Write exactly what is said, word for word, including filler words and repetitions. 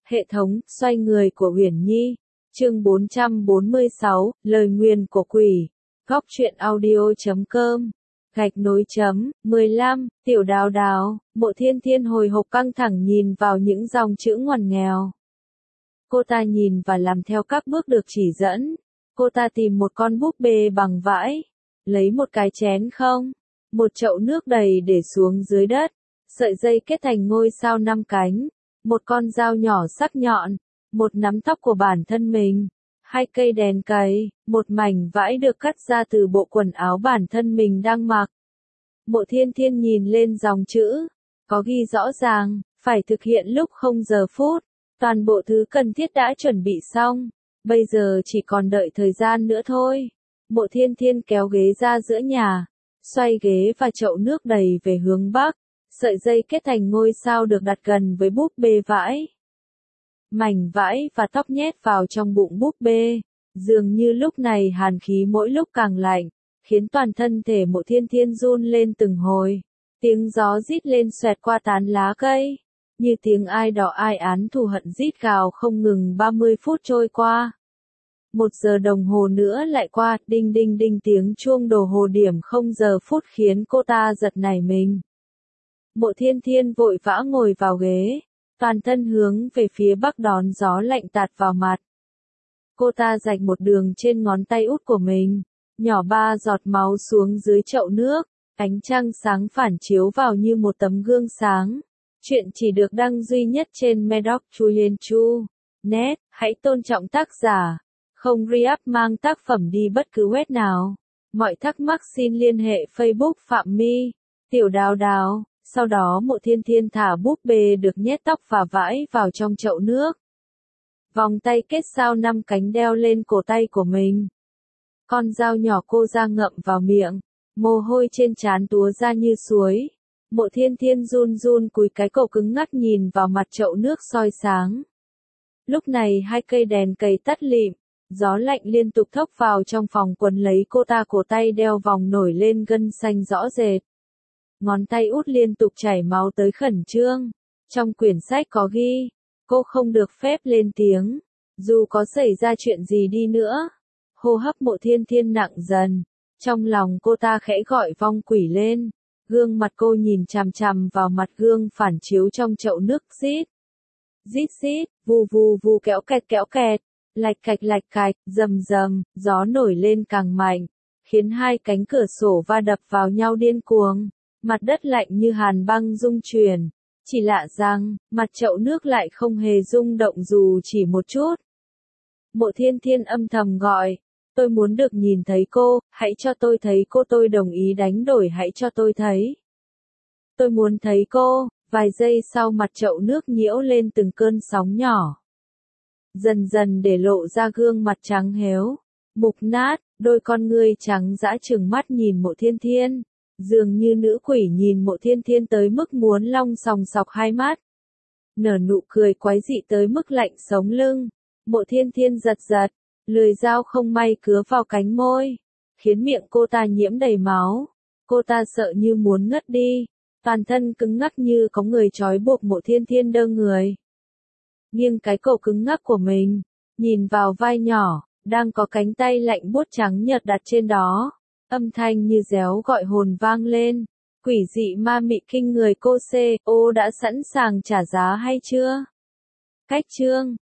Hệ thống, xoay người của Uyển Nhi. Chương bốn trăm bốn mươi sáu, lời nguyền của quỷ. Góc truyện audio chấm com. Gạch nối chấm, mười lăm, tiểu đào đào, Mộ Thiên Thiên hồi hộp căng thẳng nhìn vào những dòng chữ ngoằn nghèo. Cô ta nhìn và làm theo các bước được chỉ dẫn. Cô ta tìm một con búp bê bằng vải. Lấy một cái chén không. Một chậu nước đầy để xuống dưới đất. Sợi dây kết thành ngôi sao năm cánh. Một con dao nhỏ sắc nhọn. Một nắm tóc của bản thân mình. Hai cây đèn cầy. Một mảnh vải được cắt ra từ bộ quần áo bản thân mình đang mặc. Mộ Thiên Thiên nhìn lên dòng chữ. Có ghi rõ ràng, phải thực hiện lúc không giờ phút. Toàn bộ thứ cần thiết đã chuẩn bị xong. Bây giờ chỉ còn đợi thời gian nữa thôi. Mộ Thiên Thiên kéo ghế ra giữa nhà. Xoay ghế và chậu nước đầy về hướng bắc. Sợi dây kết thành ngôi sao được đặt gần với búp bê vải. Mảnh vải và tóc nhét vào trong bụng búp bê. Dường như lúc này hàn khí mỗi lúc càng lạnh, khiến toàn thân thể Mộ Thiên Thiên run lên từng hồi. Tiếng gió rít lên xoẹt qua tán lá cây. Như tiếng ai đỏ ai án thù hận rít gào không ngừng. Ba mươi phút trôi qua. Một giờ đồng hồ nữa lại qua, đinh đinh đinh tiếng chuông đồ hồ điểm không giờ phút khiến cô ta giật nảy mình. Mộ Thiên Thiên vội vã ngồi vào ghế, toàn thân hướng về phía bắc đón gió lạnh tạt vào mặt. Cô ta rạch một đường trên ngón tay út của mình, nhỏ ba giọt máu xuống dưới chậu nước, ánh trăng sáng phản chiếu vào như một tấm gương sáng. Chuyện chỉ được đăng duy nhất trên Medoc Chuyen Chu. Net, hãy tôn trọng tác giả. Không re-up mang tác phẩm đi bất cứ web nào. Mọi thắc mắc xin liên hệ Facebook Phạm My, Tiểu Đào Đào. Sau đó Mộ Thiên Thiên thả búp bê được nhét tóc và vải vào trong chậu nước. Vòng tay kết sao năm cánh đeo lên cổ tay của mình. Con dao nhỏ cô ra ngậm vào miệng. Mồ hôi trên trán túa ra như suối. Mộ Thiên Thiên run run cúi cái cổ cứng ngắc nhìn vào mặt chậu nước soi sáng. Lúc này hai cây đèn cầy tắt lịm. Gió lạnh liên tục thốc vào trong phòng quấn lấy cô ta, cổ tay đeo vòng nổi lên gân xanh rõ rệt. Ngón tay út liên tục chảy máu tới khẩn trương. Trong quyển sách có ghi, cô không được phép lên tiếng. Dù có xảy ra chuyện gì đi nữa. Hô hấp Mộ Thiên Thiên nặng dần. Trong lòng cô ta khẽ gọi vong quỷ lên. Gương mặt cô nhìn chằm chằm vào mặt gương phản chiếu trong chậu nước rít. Rít rít, vù vù vù kéo kẹt kéo kẹt. Lạch cạch lạch cạch, rầm rầm, gió nổi lên càng mạnh, khiến hai cánh cửa sổ va đập vào nhau điên cuồng, mặt đất lạnh như hàn băng rung chuyển. Chỉ lạ rằng, mặt chậu nước lại không hề rung động dù chỉ một chút. Mộ Thiên Thiên âm thầm gọi, tôi muốn được nhìn thấy cô, hãy cho tôi thấy cô, tôi đồng ý đánh đổi, hãy cho tôi thấy. Tôi muốn thấy cô. Vài giây sau mặt chậu nước nhiễu lên từng cơn sóng nhỏ. Dần dần để lộ ra gương mặt trắng héo, mục nát, đôi con ngươi trắng dã trừng mắt nhìn Mộ Thiên Thiên, dường như nữ quỷ nhìn Mộ Thiên Thiên tới mức muốn long sòng sọc hai mắt. Nở nụ cười quái dị tới mức lạnh sống lưng, Mộ Thiên Thiên giật giật, lưỡi dao không may cứa vào cánh môi, khiến miệng cô ta nhiễm đầy máu. Cô ta sợ như muốn ngất đi, toàn thân cứng ngắc như có người trói buộc Mộ Thiên Thiên đơ người. Nghiêng cái cổ cứng ngắc của mình, nhìn vào vai nhỏ, đang có cánh tay lạnh buốt trắng nhợt đặt trên đó. Âm thanh như réo gọi hồn vang lên. Quỷ dị ma mị kinh người, cô C, ô đã sẵn sàng trả giá hay chưa? Cách chương